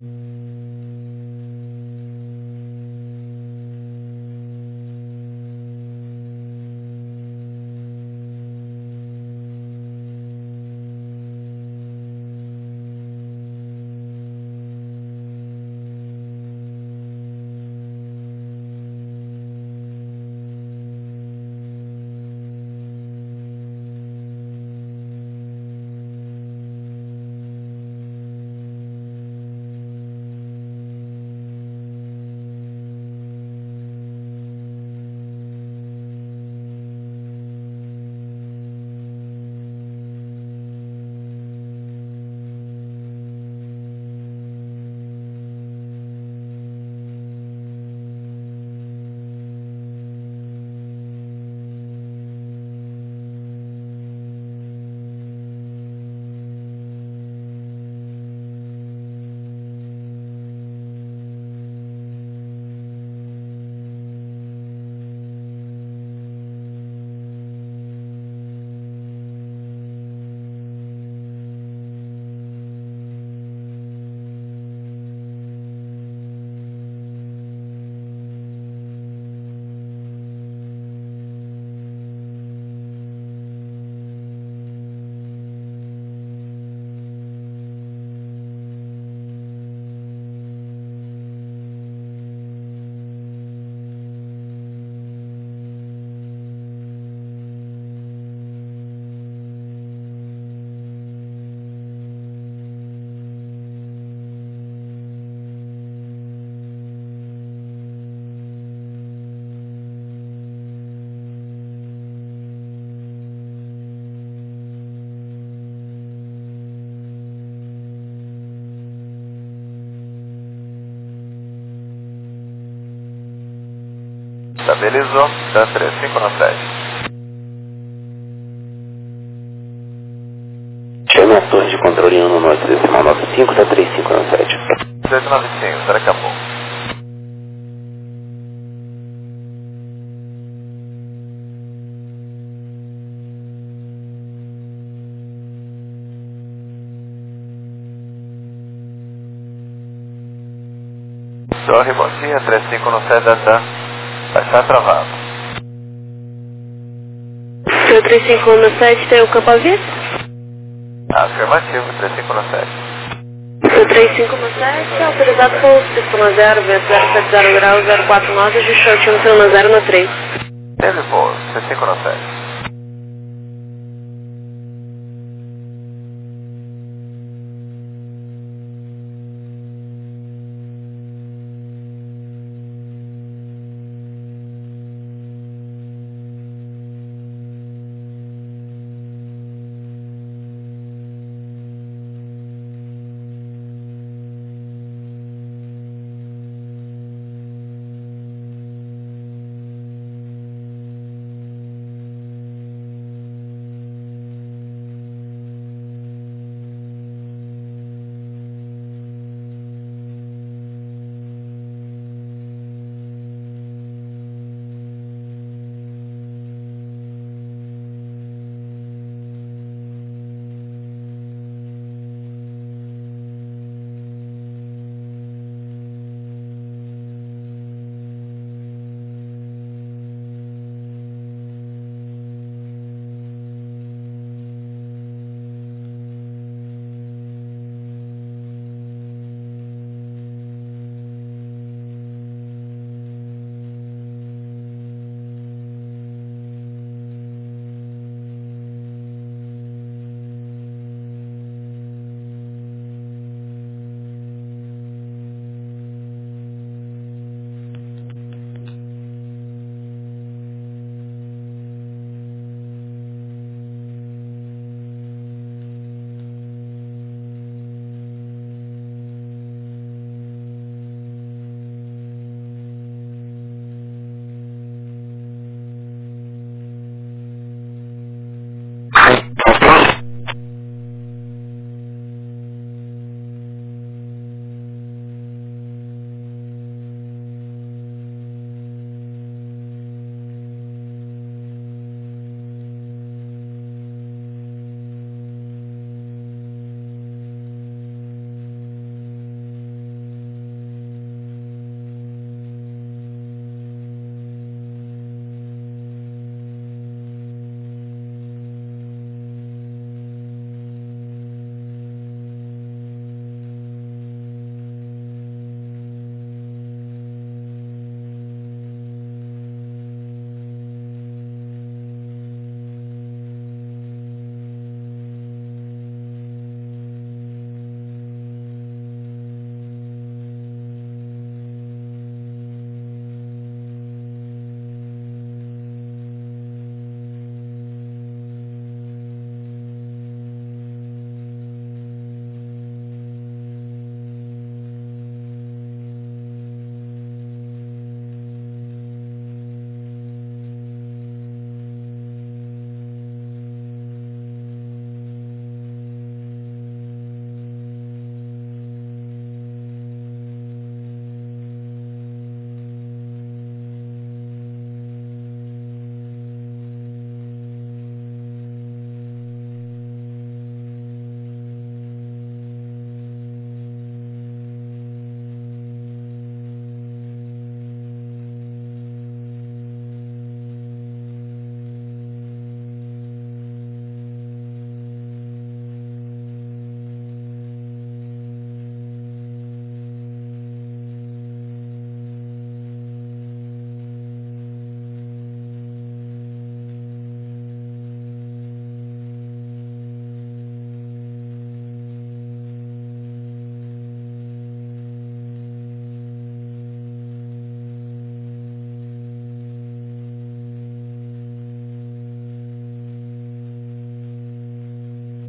Estabilizou, da 3517. Chame a torre de controle 1 no norte decimal 95 da 3517. 1895, será que acabou? Torre, bom dia, 3517 da vai estar travado. Seu 3517 tem o campo aviso? Afirmativo, 3517. Seu 3517 é autorizado por Sistema 0, vento 070 graus 049, ajuste altímetro na 0 no 3. Teve pouso, 3517.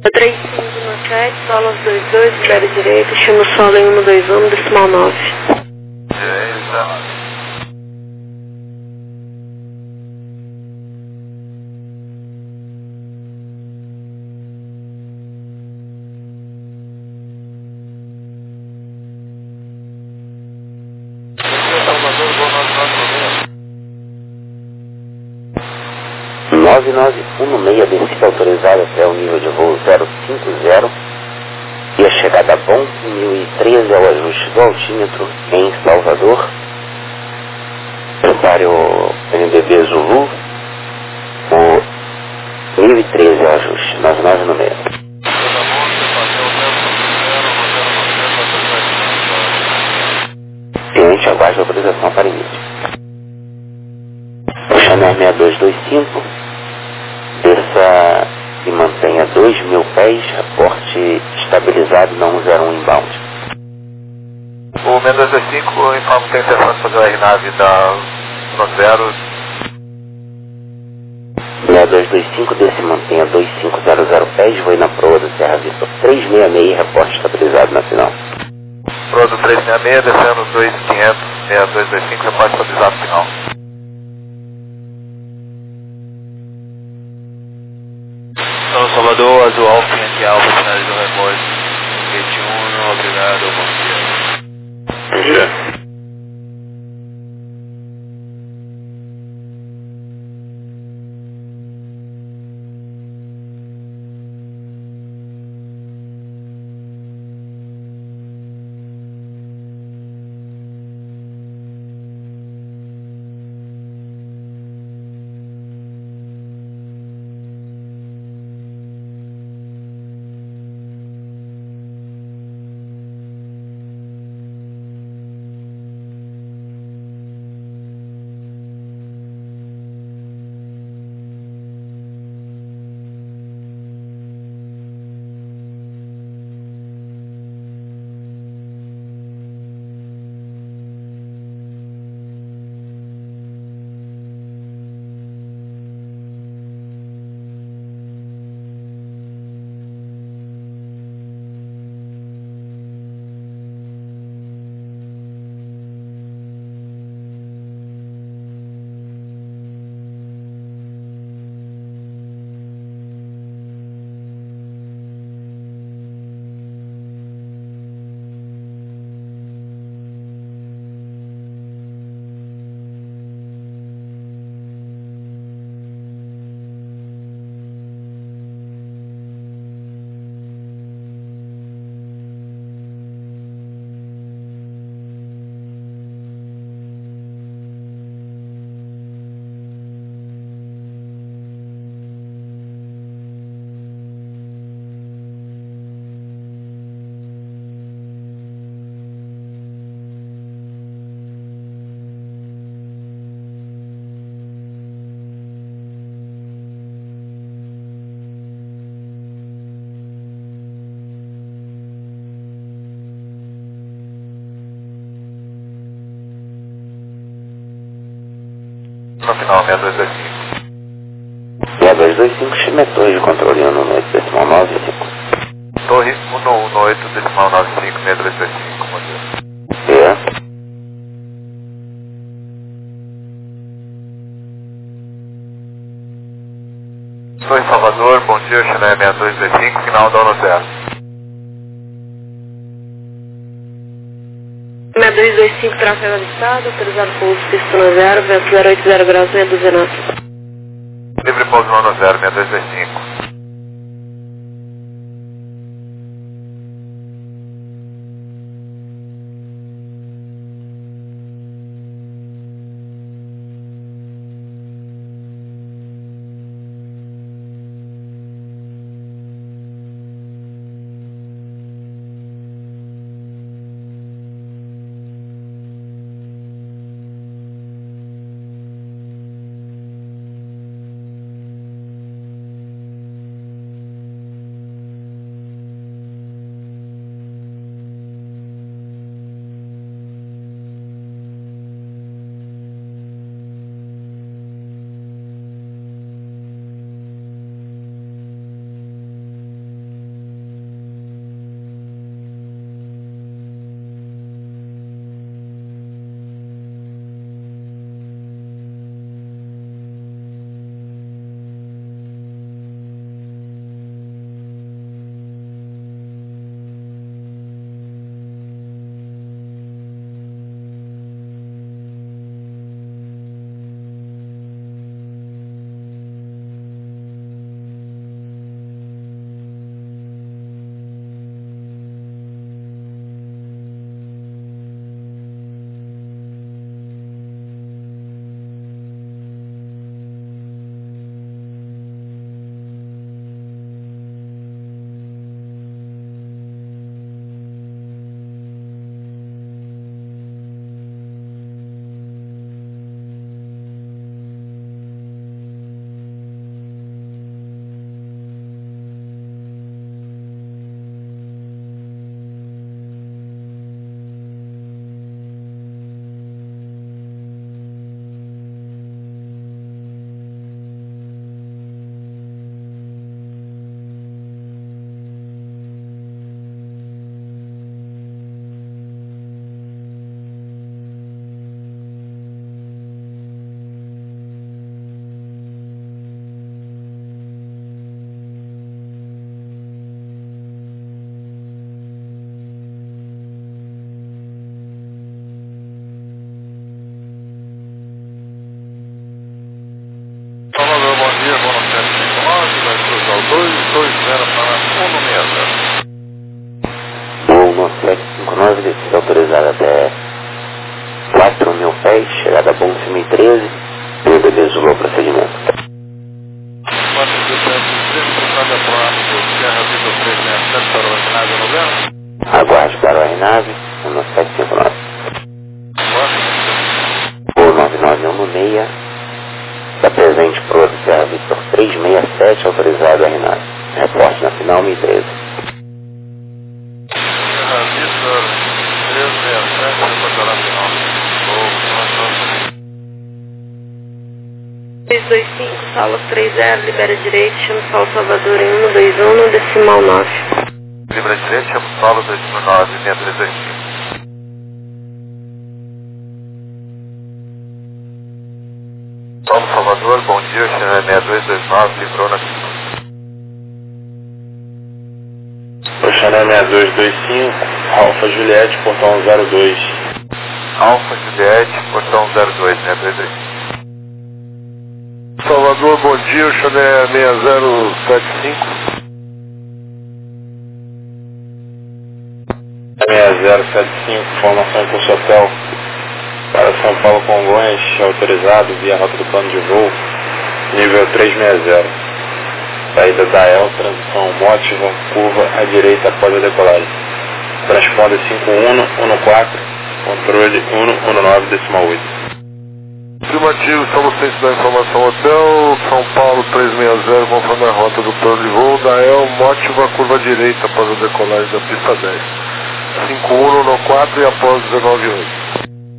3517, solo 22, libera direito, chama o solo em 121, decimal 9. Direita. Salvador, Gol 9916, descida autorizada até o nível de voo 050 e a chegada a bom 1013 ao ajuste do altímetro em Salvador. Prepare o NBB Zulu, o 1013 ao ajuste, 99 no meio. Cliente aguarde a autorização para início. O Chanel 6225, desça e mantenha 2.000 pés, reporte estabilizado na 101 inbound. O 6225 informa que tem intenção de fazer o R-Nave da 10. 6225, desça e mantenha 2500 pés, voe na proa do Serra Vista 366, reporte estabilizado na final. Proa do 366, descendo 2500, 6225, reporte estabilizado final. Então, Salvador, Azul Alfa, Yankee Alfa, finalizou o reporte. Gate 1, obrigado, bom dia. Bom dia. No final, 6225. 6225, chimetou de controle 118, decimal 95. Torre 118, decimal 95, 6225, bom dia. É. Estou em Salvador, bom dia, Chanel 6225, final da 10. 6225, tráfego avistado, autorizado pouso, pista 0, vento 080 graus, 619. Livre pouso no 10, 6225. autorizada até 4.000 pés, chegada a ponto 1013, e o bebê zulou o procedimento. 4.313, trocada para o Serra Vitor 367 para o Ginásio Novembro. Aguarde para o RNAV, 1759. O 9916, está presente para o Serra Vitor 367, autorizado a RNAV. Reporte na final 1013. Serra Vitor 367, reportará na final. 325, sala 30, libera direito, chama Sol Salvador em 121, decimal 9. Libera direito, chama Paulo 2009, 6325. Paulo Salvador, bom dia, o Xané 6229, livrou na final. O Xané 6225, Alfa Juliette, portão 02. Alfa Juliette, portão 02, 6325. Salvador, bom dia, o Xané 6075. 6075, formação em curso hotel para São Paulo Congonhas, autorizado via rota do plano de voo, nível 360. Saída da El, transição Mótiva, curva à direita após a decolagem. Transponder 5114, controle 119, decimal 8. Afirmativo, estamos cientes da informação hotel, São Paulo 360, conforme a rota do plano de voo, da El, Mótiva, curva à direita após a decolagem da pista 10. 5114 e após 198.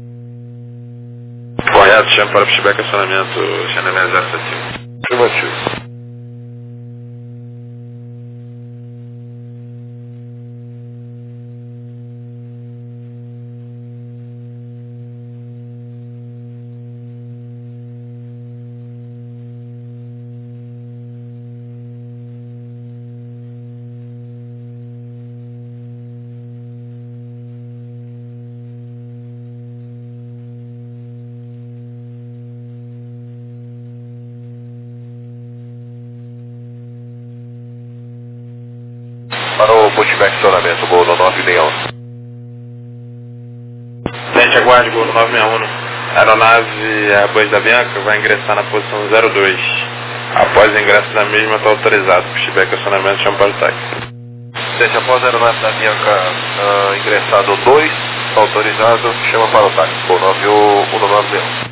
Correto, chama para feedback acionamento, Xané 6075. Afirmativo. Para o pushback acionamento, gol no 961. Tente aguarde, gol no 961. Aeronave Airbus da Bianca vai ingressar na posição 02. Após o ingresso da mesma, está autorizado. Pushback acionamento, chama para o táxi. Tente após a aeronave da Bianca ingressado 2, está autorizado, chama para o táxi, gol 9191.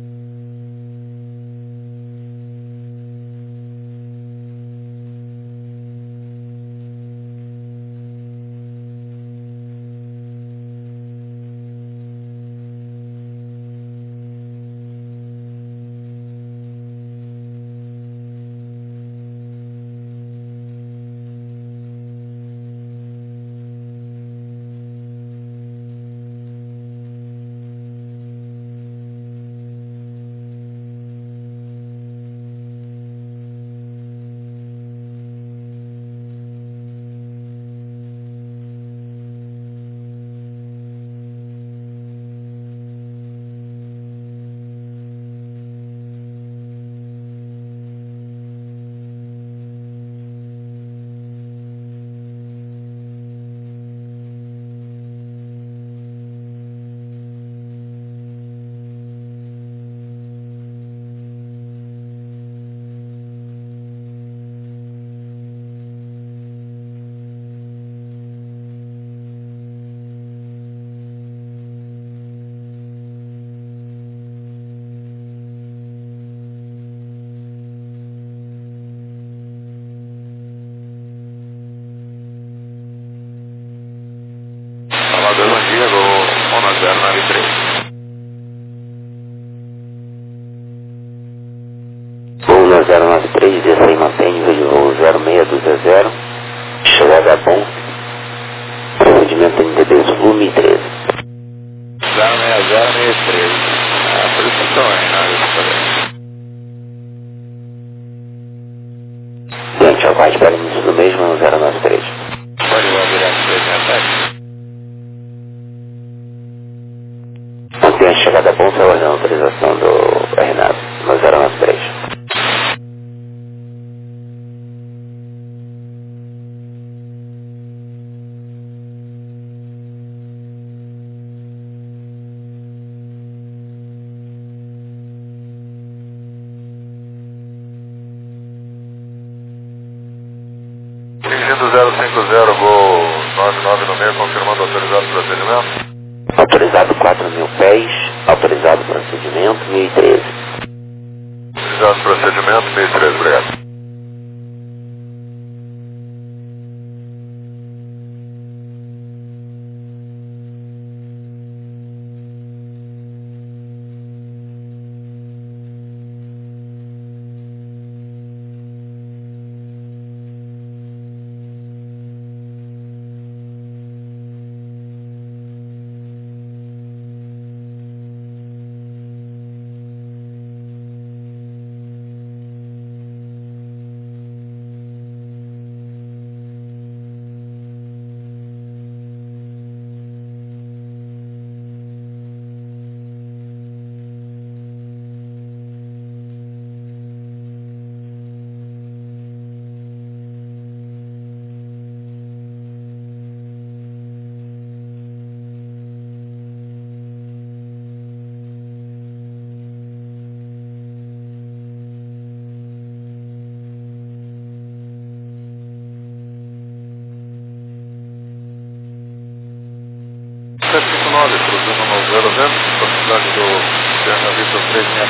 Salvador, bom dia, gol 1093. Voo 093, desça e mantém nível de voo 0620, chegada a bom, procedimento NDB Zulu 1013. 06063. Solicitação aí, na área de Diante, aguarde para início do mesmo 093. Pode ir direto 367. Mantém a chegada a bom, trabalhando a autorização do RNAV, no 093. 8050, voo 99 no meio, confirmando autorizado procedimento. Autorizado 4.000 pés, autorizado procedimento 1013. Autorizado procedimento 1013, obrigado. Cruzando no 0 vento, velocidade do Serra Vitor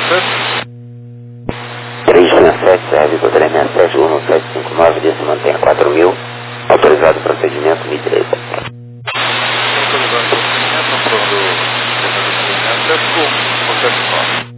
367. 367, Serra Vitor 367, 1759, dia se mantém a 4.000, autorizado procedimento 1013. Autorizado procedimento, aprovando o Serra Vitor 367 com 179.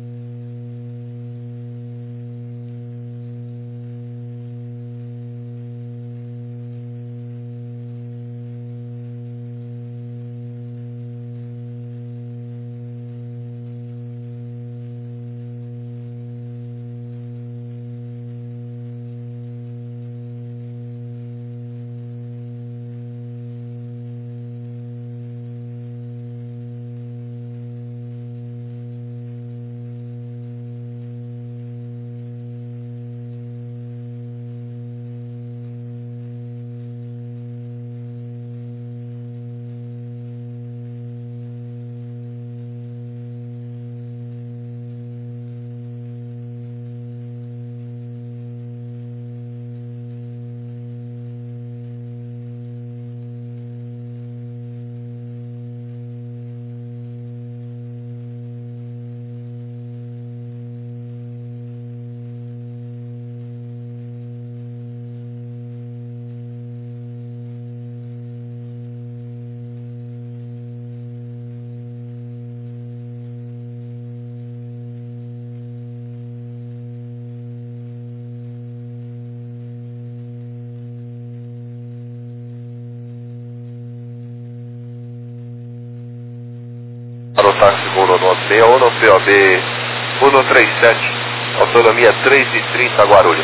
Para o táxi voo 61 no POB 137, autonomia 3:30 Guarulhos.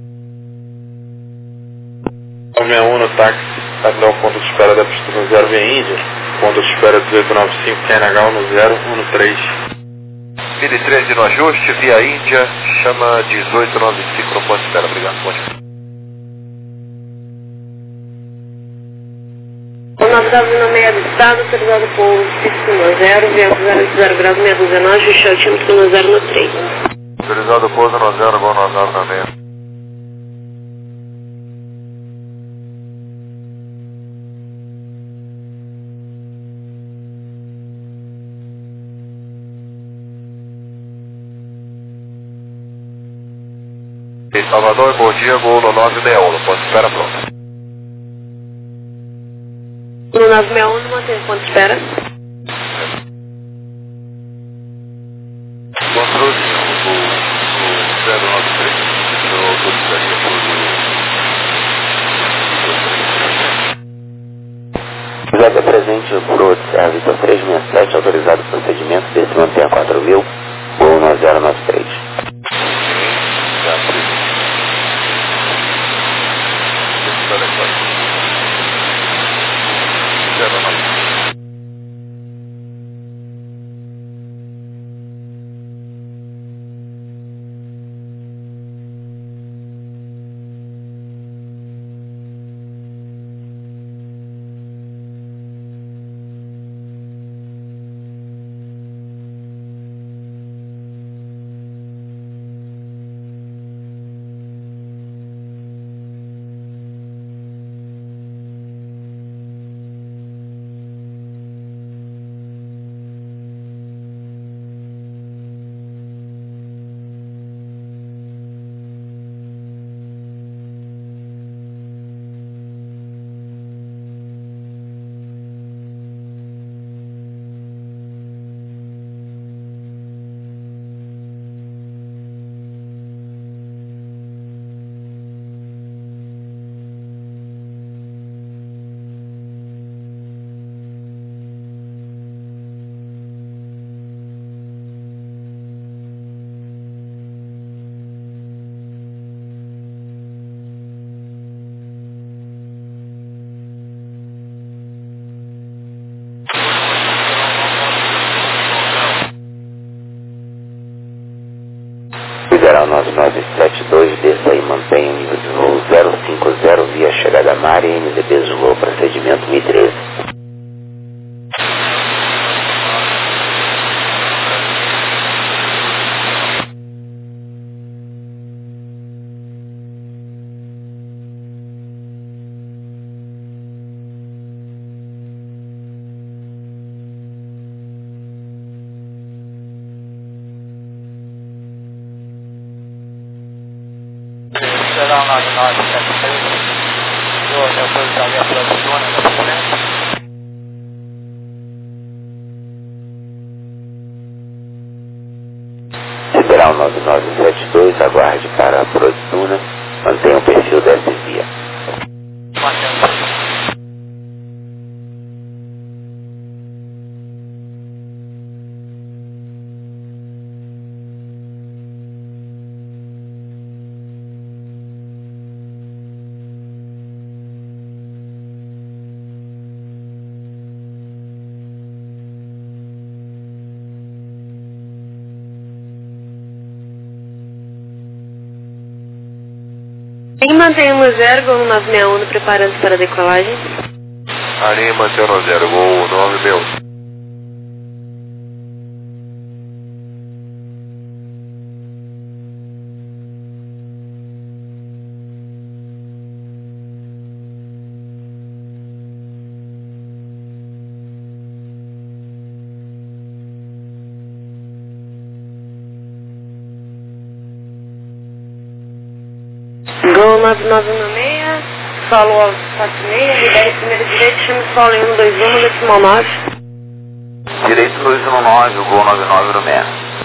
61 no táxi, até o ponto de espera da pista no 0 via Índia, ponto de espera 1895 KNH no 013. 1013 no ajuste, via Índia, chama 1895 no ponto de espera, obrigado, ponte. 99 no meio do estado, autorizado por 510, vento 0 graus, 619, ajuste altímetro no 0 no 3. Autorizado pouso no 0, voo no 0 na meia. Em Salvador, bom dia, voo no 961, no ponto de espera pronto. No 961, mantém ponto de espera. Controle o 093, eu autorizaria por Zaga presente pro Serra Vitor 367, autorizado procedimento, desse mantém a 4.000, voo 9093. 9972, desça e mantenha o nível de voo 050 via chegada Mari, NDB Zulu, procedimento 1013. Será 9973, vou autorizar a produção nessa frente. Sideral 9972, aguarde para a Produtuna, mantenha o perfil dessa via. Mantendo. Em mantém no 0, Gol 961, preparando para a decolagem. Ali mantém no 0, Gol 961. Gol 9916, solo 46, lidere primeiro direito, chame solo em 121, decimal 9. Direito 219, o Gol 9906.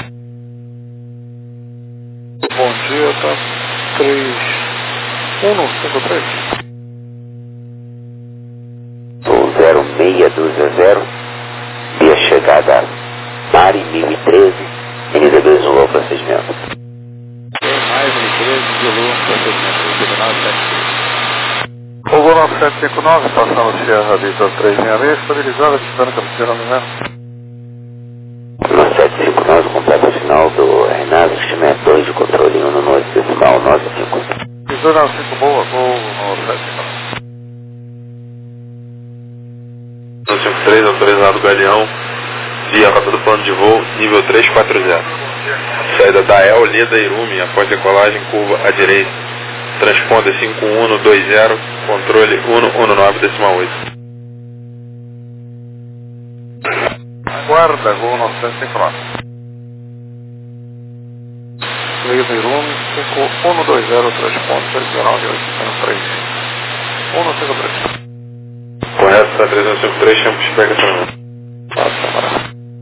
Bom dia, tá 3153. Voo 0620, via chegada Mari 1013, NDB Zulu, procedimento. Mais 13, Zulu, procedimento 973. O Gol 9759, passando Sierra Vista 366, estabilizada, visitando cabeceira no 9759, completa final do Renato, estima é 2 de controle 1 no 9 decimal 95. Visor 95 boa, Gol 9759. 153, autorizado Galeão, via rota do plano de voo, nível 340. Saída da El, Lida Irume, após decolagem, curva à direita. Transponder 5120, controle 119, decimal 8. Guarda, Gol 959. Lida Irume, 5120, transponder 1983. 153. Correto, está 353, chama de pega também. Passa, camarada.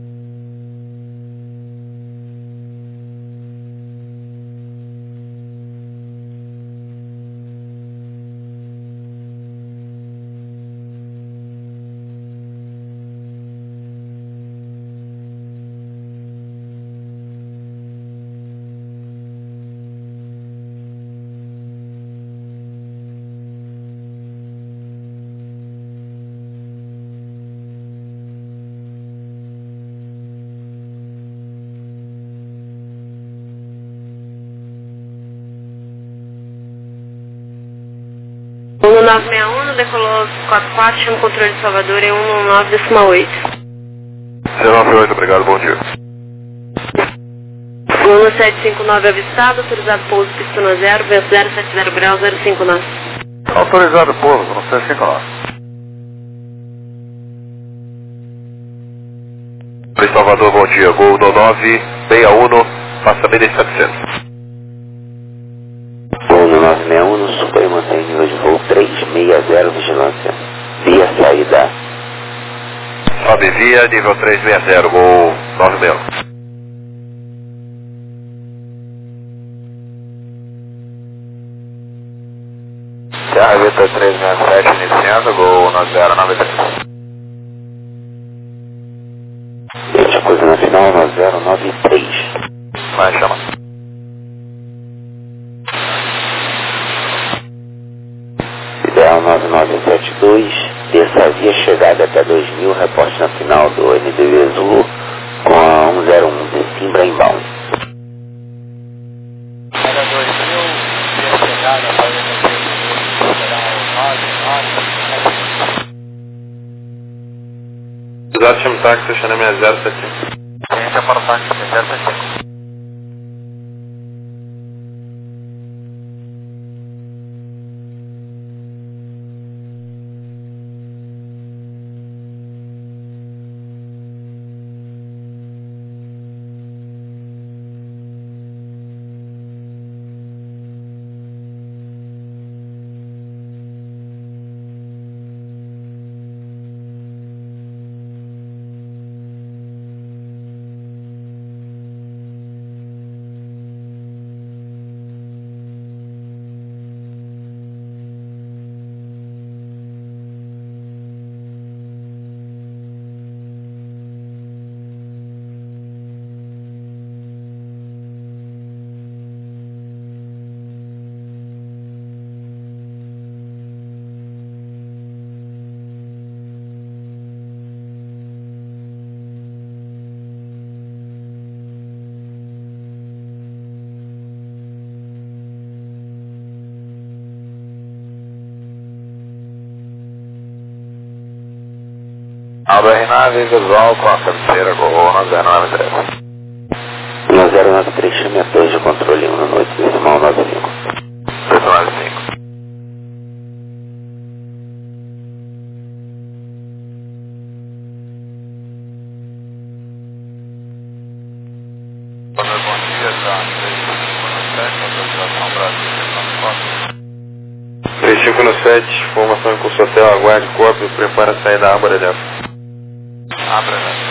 Gol 961, decolou 44, chama o controle de Salvador em 119, decimal 8. 098, obrigado, bom dia. Gol 759 avistado, autorizado pouso pistona 0, vento 070 grau 059. Autorizado pouso, 959. Salvador, bom dia, Gol 9961, passa bem 700. Gol 961, no Super mantém nível de voo 360, vigilância, via saída. Sobe via, nível 360, Gol 96. Sierra Vista 367, iniciando, Gol 9093. Este coisa na final 9093. Vai, chama. Ideal 9972, terça via chegada até 2000, reporte na final do NDB Zulu com a 101 de Simbra inbound. Fatima Táxi, Xana 6075. Ciência para o táxi 6075. Aldo R9, visual com a cabeceira, Gol 1093. 1093, chame a 2 de controle 1 na noite, decimal 95. 295. Bom dia, tá? 35 no 7, formação em curso hotel, aguarde corpo e prepara a sair da árvore dentro. Abra, né?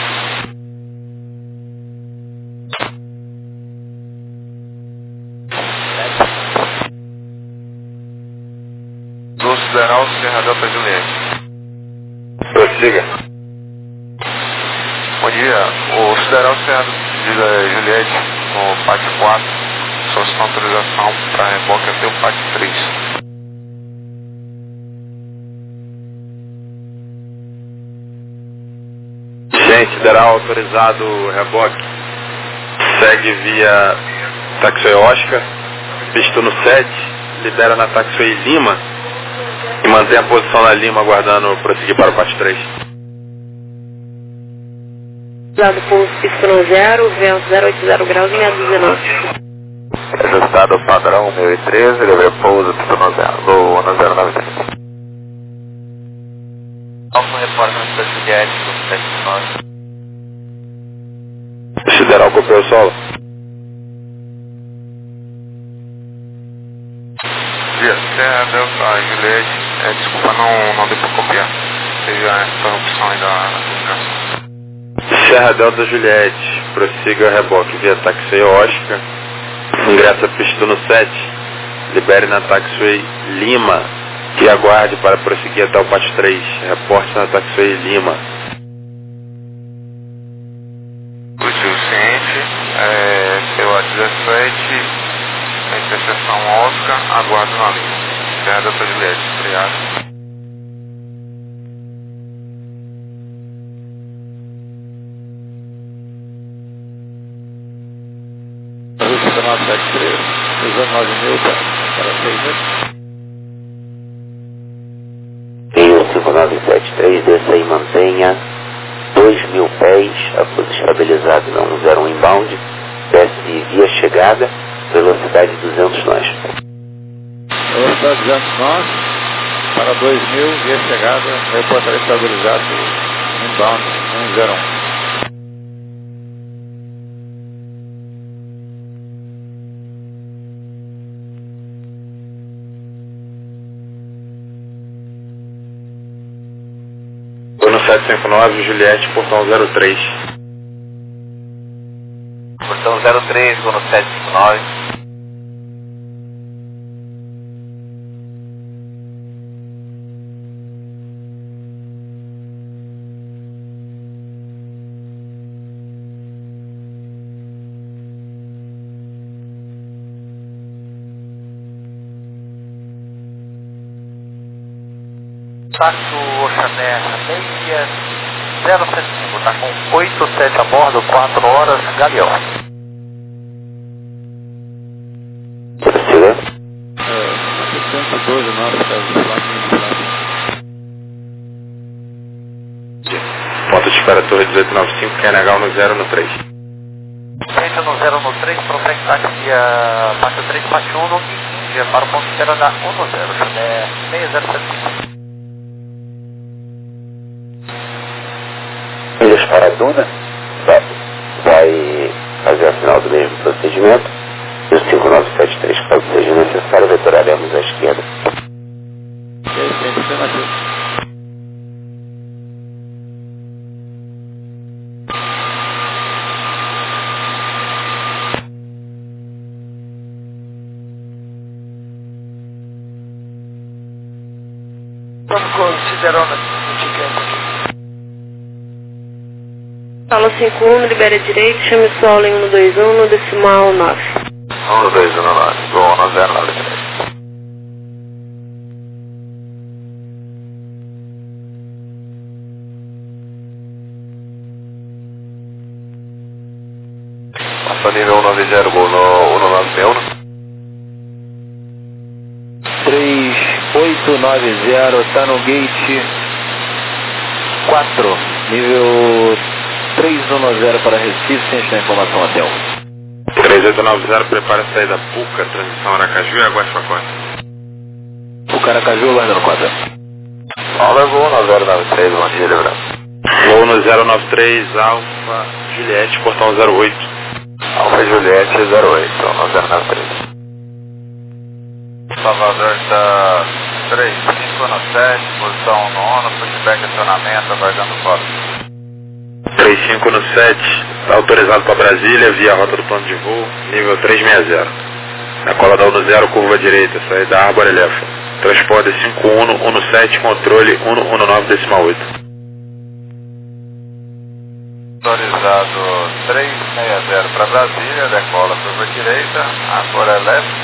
Do Sideral Serra Delta Juliette. Prossiga. Bom dia, o Sideral Serra Juliette, no pátio 4, solicitando autorização para reboque até o pátio 3. Gente, Sideral autorizado reboque. Segue via Taxiway Oscar, pista no 7, libera na Taxiway Lima e mantém a posição na Lima aguardando prosseguir para o pátio 3. Lado pulso pista no 0, vento 080 graus e 619. Ajustado padrão 1013, livre pouso, pista no 0, Gol 1093. Alfa repórter da Juliette, do 79. Sideral copiou o solo. Dia, Serra Delta Juliette, desculpa, não deu para copiar. Teve a interrupção aí da comunicação. Serra Delta Juliette, prossiga reboque via Taxiway Oscar, ingressa a pista no 7, libere na Taxiway Lima e aguarde para prosseguir até o pátio 3, reporte na Taxiway Lima. Positivo ciente, COA 17, interseção Oscar, aguardo na linha. Serra Delta Juliette, obrigado. Rússia 973, 19 mil para 6 mil. Rio 5973, desça e mantenha 2.000 pés, após estabilizado na 101 inbound, desce via chegada, velocidade 200 nós. Velocidade 200 nós, para 2.000, via chegada, reportar estabilizado, inbound 101. Tô no 759, Juliette, portão 03. Portão 03, vou no 759. Táxi Oxané 6075, está com 87 a bordo, 4 horas, Galeão. Prossiga. 112 nós, caso do Flamengo. Ponto de para a torre 1895, QNH no 0 no 3. Centro no 0 no 3, Protect táxi a faixa 3, faixa 1 no Índia, para o ponto zero da 1 no 0, Chile 6075. Milhas para a Duna, vai fazer a final do mesmo procedimento. E o 5973, caso seja necessário, vetoraremos à esquerda. Estamos considerando o ticket. Fala 51, libera direito, chame o solo em 121 no decimal 9. 1219, Gol no 093. Passa nível 190, Gol no 1961. 3890, está no gate 4, nível 310 para Recife, sem esta informação até 3890, prepara a saída Puca, transição Aracaju e Águas Pacote. o Caracaju, aguardando 4. Fala, Gol no 093, bom dia, Lebrão. Gol no 093, Alfa Juliette, portão 08. Alfa Juliette 08, no 093. Salvador está 3517, posição 9, pushback acionamento, aguardando foto. 35 no 7, está autorizado para Brasília, via rota do plano de voo, nível 360. Na cola da 10, curva direita, saída Árbor Elefa. Transponder 5117, controle 119,8. Autorizado 360 para Brasília, decola curva direita, Árbor Elefa.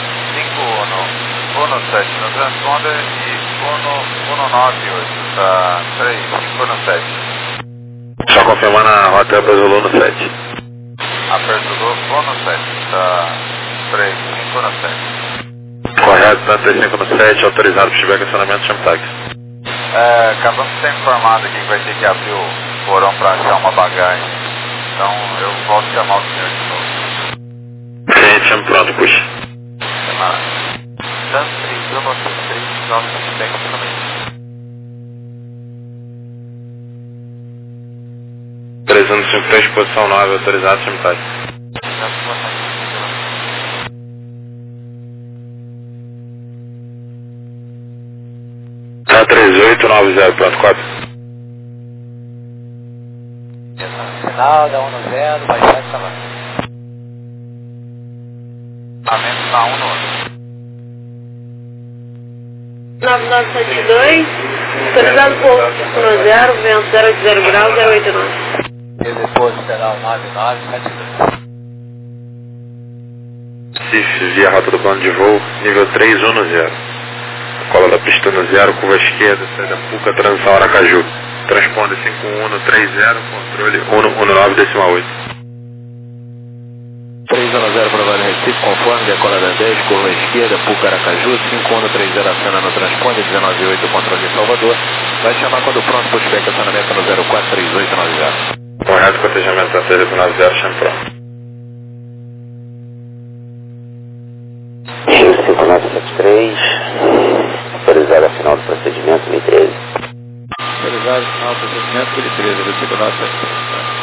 5117 no transponder e 198, está 3517. Só confirmando a rota para Zulu no 7. Aperto Zulu no 7, está 3517. Correto, está 35 no 7, autorizado para pushback acionamento, chame táxi. Acabamos de ser informado aqui que vai ter que abrir o porão para achar uma bagagem. Então eu volto a chamar o senhor de novo. Cliente, chame pronto, puxa. Dan 3193, nosso feedback acionamento. 353, posição 9, autorizado, chame táxi. Tá 3890, pronto, 4. Final da 1 no 0, baixar essa lá. Aumento na 1 no 9972, autorizado por 590, vento 080 graus, 089. E depois será o 9972. Recife, via rota do plano de voo, nível 310. Cola da pista no 0, curva esquerda, saída Puca, transição Aracaju. Transponder 5130, controle 119,8. 310 para Vale Recife, conforme, decola da 10, curva esquerda, Puca, Aracaju, 5130 acena no transponder, 198, controle de Salvador. Vai chamar quando pronto, pushback acionamento no 043890. Correto, cotejamento da 3890, chame pronto. Rio 5973, autorizado a final do procedimento, 1013. Autorizado final do procedimento, 13, do 5973.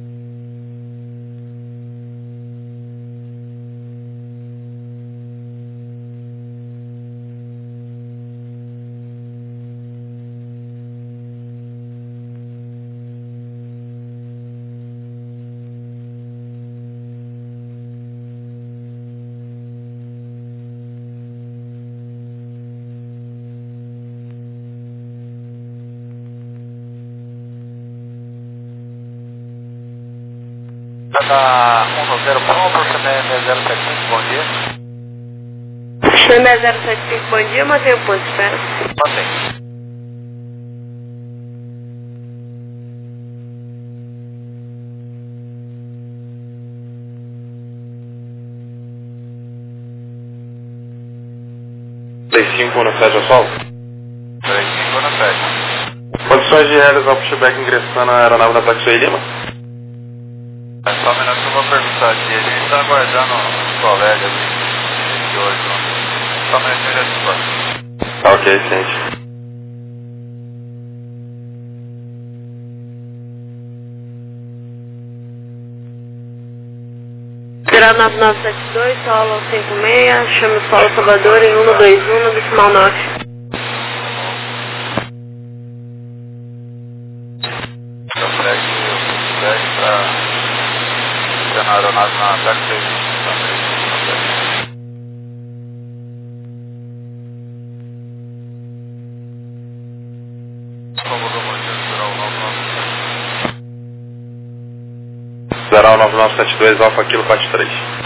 Da 1 no 0 pronto, CME 075, bom dia. CME 075, bom dia, mantenha o ponto, espera. Mantém. no 7 ao sol? 35 no 7. Quantos Condições de realizar o pushback ingressando na aeronave da Taxi Lima? Só um minuto que eu vou perguntar aqui. Ele está aguardando os colegas de hoje. Só um minutinho já te falo. Ok, ciente. Será 9972, solo 56, chame o Solo Salvador em 121 no decimal 9. Eu pego para a aeronave na Taxi também. Geral 9972, Alfa Kilo 43.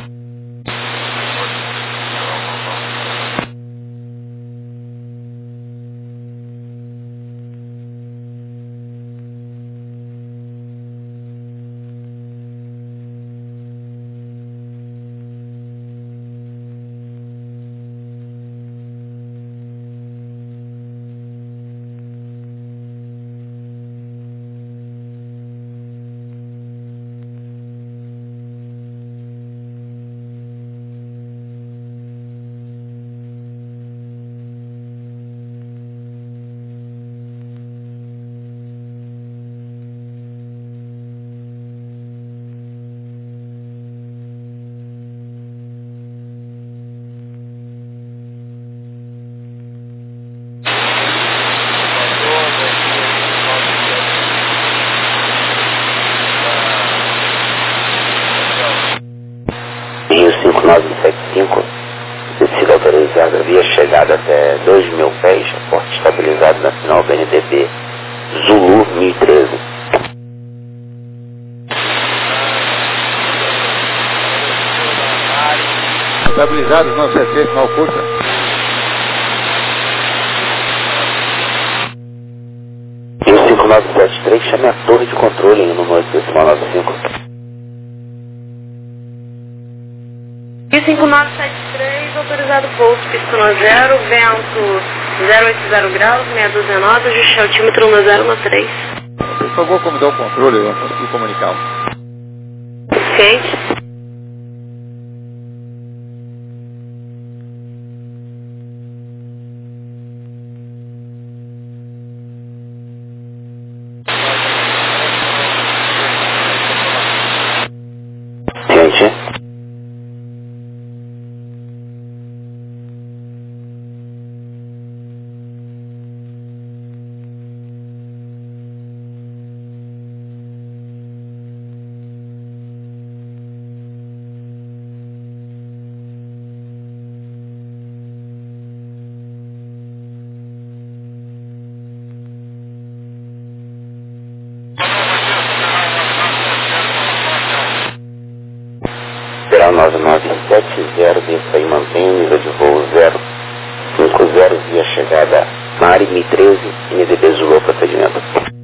Rio 5975, descida autorizada via chegada até 2.000 pés, porte estabilizado na final BNDB, Zulu 1013. Estabilizados, não CC, final curta. Rio 5973, chame a torre de controle em número 895. E 5973, autorizado pouso, pista 0, vento 080 graus, 619, ajustar o altímetro 1013. Por favor, como dá o controle, eu não consegui comunicar. Ciente. Ciente. Geral 9970, desça e mantenha o nível de voo 050 via chegada Mari 1013, NDB Zulu procedimento.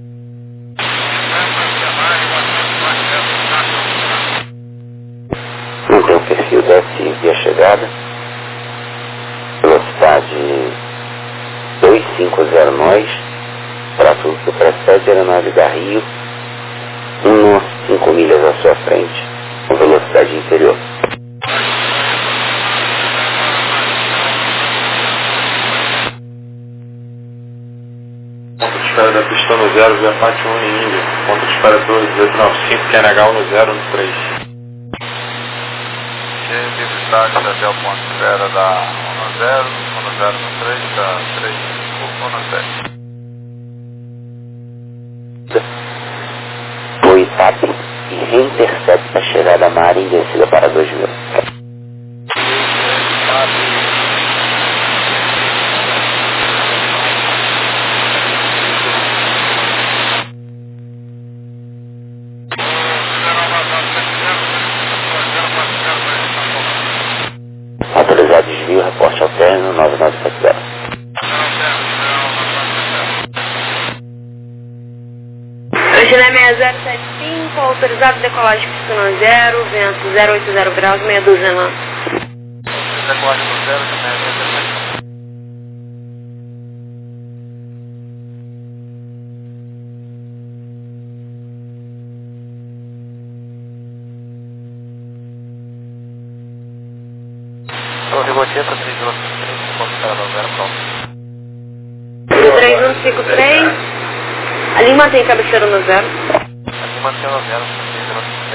Mantém o perfil desce via chegada, velocidade 250 nós, trato que precede a aeronave da Rio, 5 milhas à sua frente, com velocidade inferior. Ponto de espera da pista no 0, via parte 1 em Índia. Ponto de espera 2895, QNH no 0, no 3. Livre-táxi até o ponto de espera da 10, 10 no 3, da 3, no 7. Foi TAP e reintercepta a chegada Mari em descida para 2000. Autorizado desvio, reporte ao término 9970. Angelé 6075, autorizado decolagem pista 0, vento 080 graus, 619. Decolagem do 0, também Gotieta, 3 velocista 3, considerado 0, pronto. 3153, a linha mantém cabeceira no 0. A linha mantém no 0, 3 velocista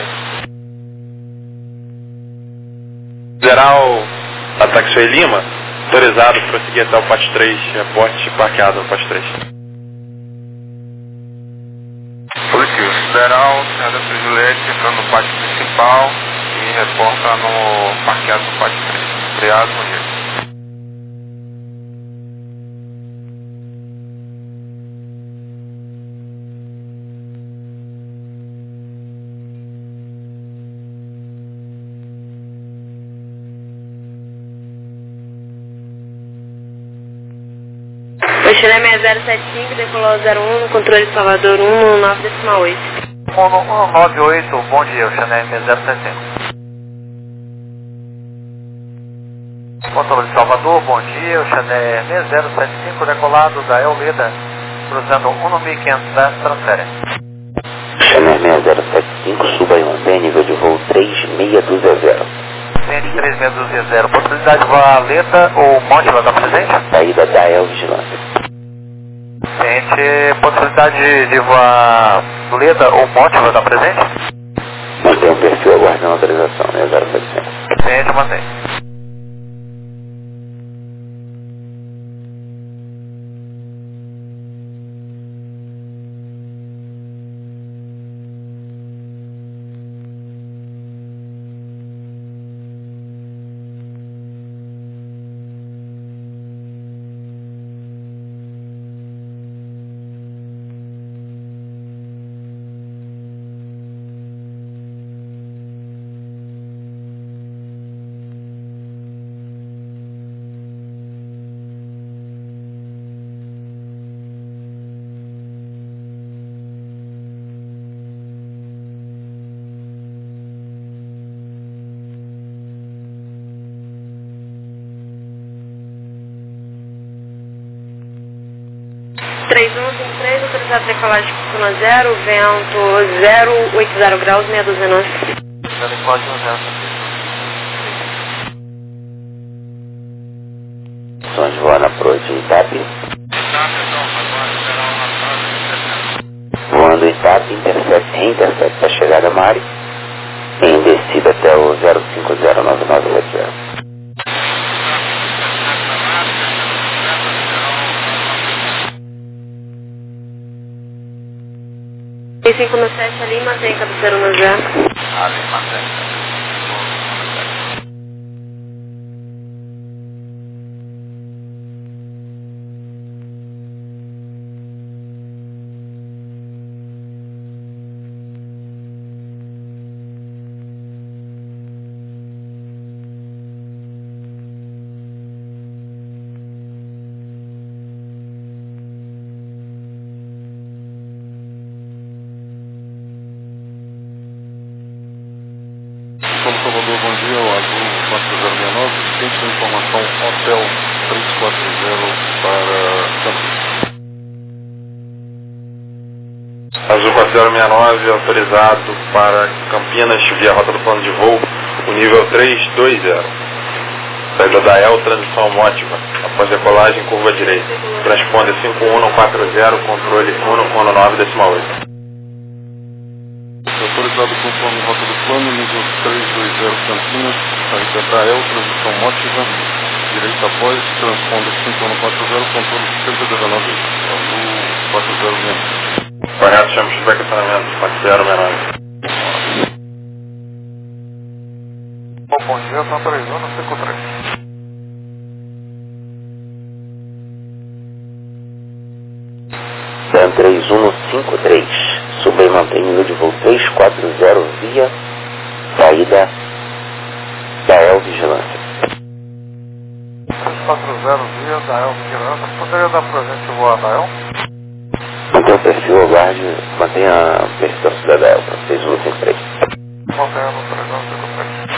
3. Geral Ataque Lima, autorizado para prosseguir até o PAT 3, reporte parqueado no PAT 3. Positivo. Federal, Senhora Juliette, entrando no pátio principal e reporta no parqueado do pátio 3. Obrigado, bom dia. Oxiré 6075, decolou 01, no controle Salvador 119,8. 198, bom dia, Chanel 6075. Controle de Salvador, bom dia, Chanel 6075, decolado da Euleda, cruzando 1.500, transfere. Chanel 6075, suba e mantém nível de voo 3620. Tente 3620, possibilidade de voar Leda ou Monte vai dar presente? Saída da El Vigilância. Tente possibilidade de voar Leda ou Monte vai dar presente? Mantém o perfil aguardando autorização, 6075. Tente, mantém. Autorizado a decolagem zona 0, vento 080 graus, 629. Decolagem no 0. Sons voando pro de Itape. Voando Itape, intercepta a chegada Mari, em descida até o 0509970. 597, ali mantém cabeceira no 0. Ali mantém. Salvador, bom dia, o Azul 4069, tente a informação Hotel 340 para Campinas. Azul 4069, autorizado para Campinas, via rota do plano de voo, o nível 320. Saída da El, transição mótica, após decolagem, curva direita. Transponder 5140, controle 119,8. Autorizado conforme rota do plano, nível 320 Campinas, saída da El, transição mótica, direita após, transponder 5140, controle 6019, Azul 4069. Correto, chama feedback acionamento, 4069. Bom dia, está 3153. Dan 3153, suba e mantém nível de voo 340 via saída da El Vigilância. 340 via da El Vigilância, poderia dar presente voar da El? Mantenha o perfil, aguarde, mantenha o perfil da cidade da El para 3153. Mantenha no 3153.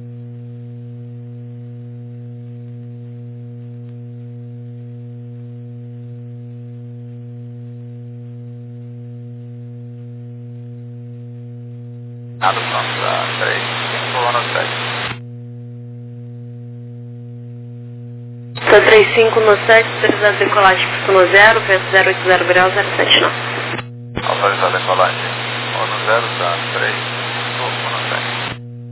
Nada pronto, 3, 5 no 7. 35 no 7, autorizado decolagem pista no 0, vento 080 graus, 079. Autorizado decolagem. 1 no 0, tá 3, 1 no 7.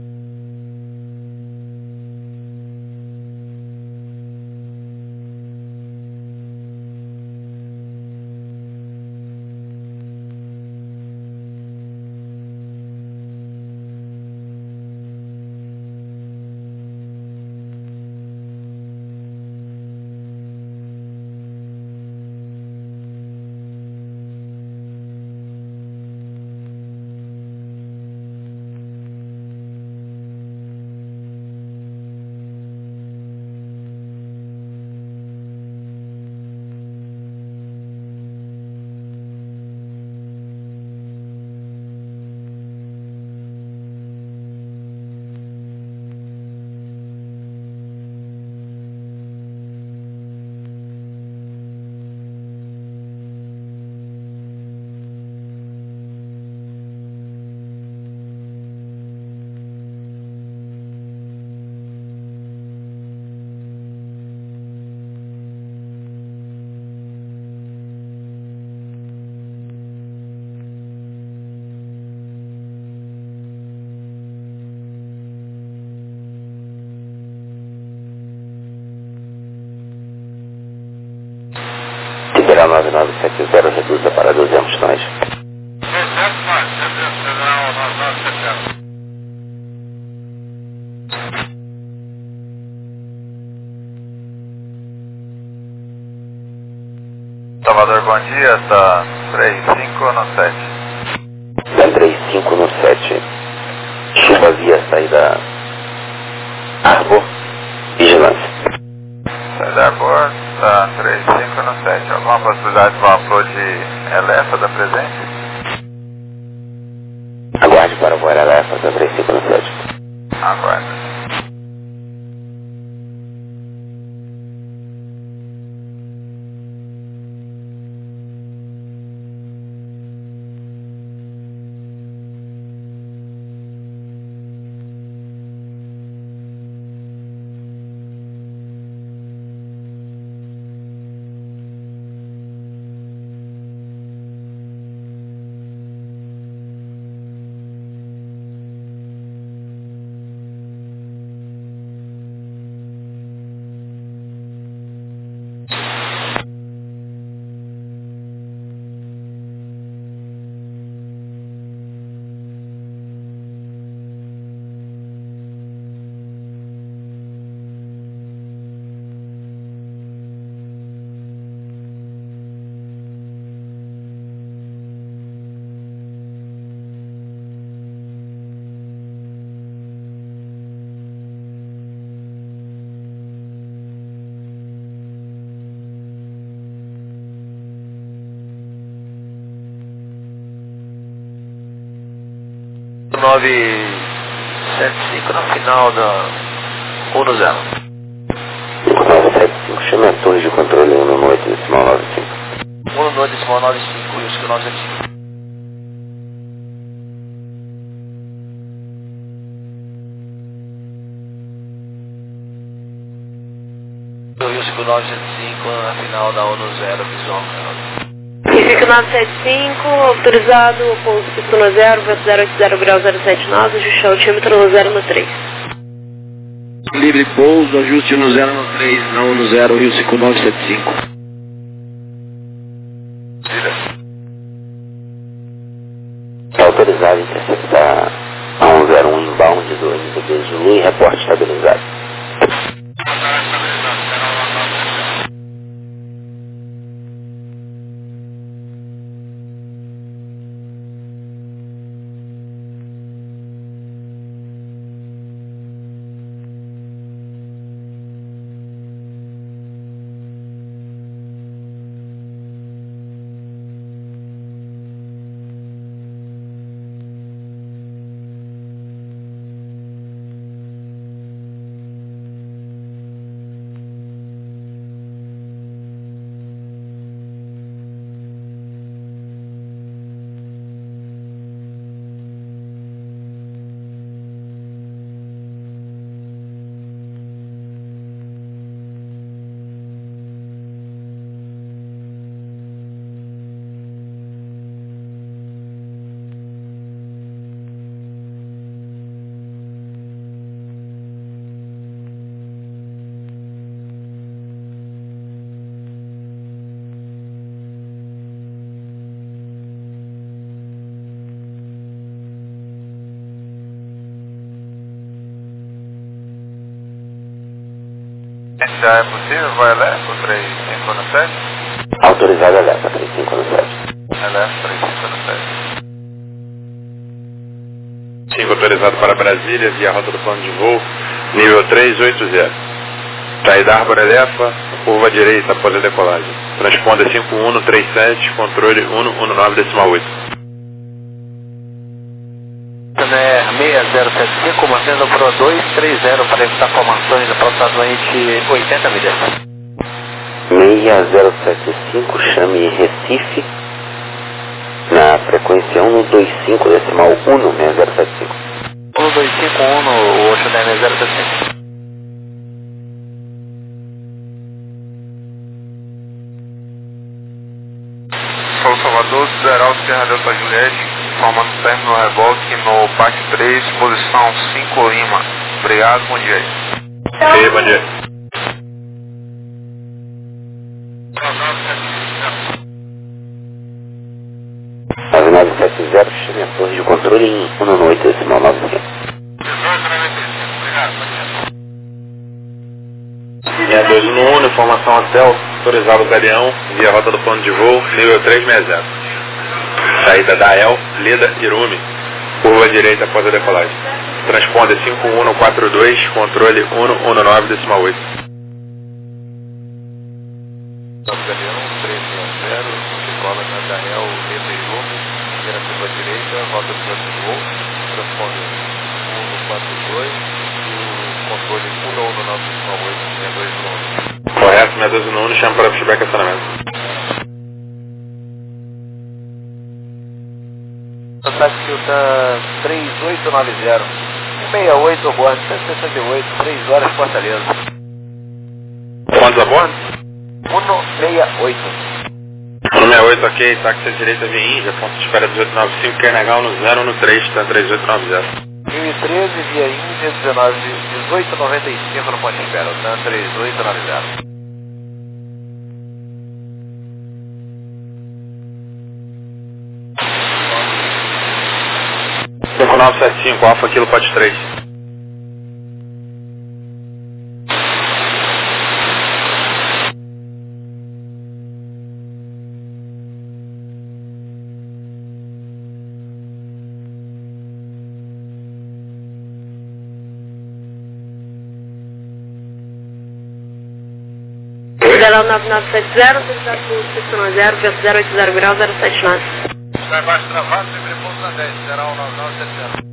Federal 9970 reduza para 200 nós. Salvador, bom dia, tá 35 no 7. Da 35 no 7. Chuva via saída Arbor, vigilância. Saída Arbor, tá 35 no 7. Alguma possibilidade para o upload Elefa da presente? Aguarde para voar a Elefa da 35 no 7. Aguarda. Nove 75 no final da 1 no 0. 975, chama a torre de controle 1 no 8 decimal 95. 1 no 8 decimal 95, isso que 975. Isso 905 na final da 1 no 0, visual. Fica 975, autorizado, pouso pista no 0, vento 080 graus 079, ajuste altímetro no 0 no 3. Livre pouso, ajuste no 0 no 3, não no 0, Rio 5975. É autorizado interceptar a 101 inbound do NVB Zulu e reporte estabilizado. Já é possível? Vai Eletro 3517? Autorizado alerta 3517. Eletro 3517. 5 autorizado para Brasília, via rota do plano de voo, nível 380. Saída Árvore Elefa, curva direita após a decolagem. Transponder 5137, controle 119,8. Né, 6075, mantendo Pro 230 para evitar formações aproximadamente 80 milhas. 6075, chame Recife, na frequência 125, decimal 16075. 1251 no Ocean 6075. Sou Salvador, Zeral Serra Delta Juliette, formando término reboque no Parque 3, posição 5 Lima. Obrigado, bom dia. Ei, bom dia. Nave 970, chame a torre de controle em 198, decimal 95. Linha 211, informação hotel, autorizado Galeão, via rota do plano de voo, nível 360. Saída da El, Leda, Irume, curva direita após a decolagem. Transponder 5142, controle 119,8. Galeão 360, decola na Daniel, Leda Irume, primeira curva direita, rota do plano de voo, transponder 142 e o controle 119,8, 62 Correto, linha 211, chama para pushback acionamento. Táxi tá 3890, 168 a bordo, 168, 3 horas Fortaleza. Quantos a bordo? 168. 168, ok, táxi à direita via Índia, ponto de espera 1895, Carnegal no 013, está 3890. 1013 via Índia, 1895 no ponto de espera, tá 3890. 5975, Alfa Kilo Pote 3. Geral 9970, autorizado por 610, vento 080 grau, 079. Vai baixo travado, primeiro ponto na 10, Geral 9970.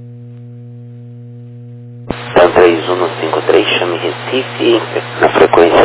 Então 3153, chame Recife, na frequência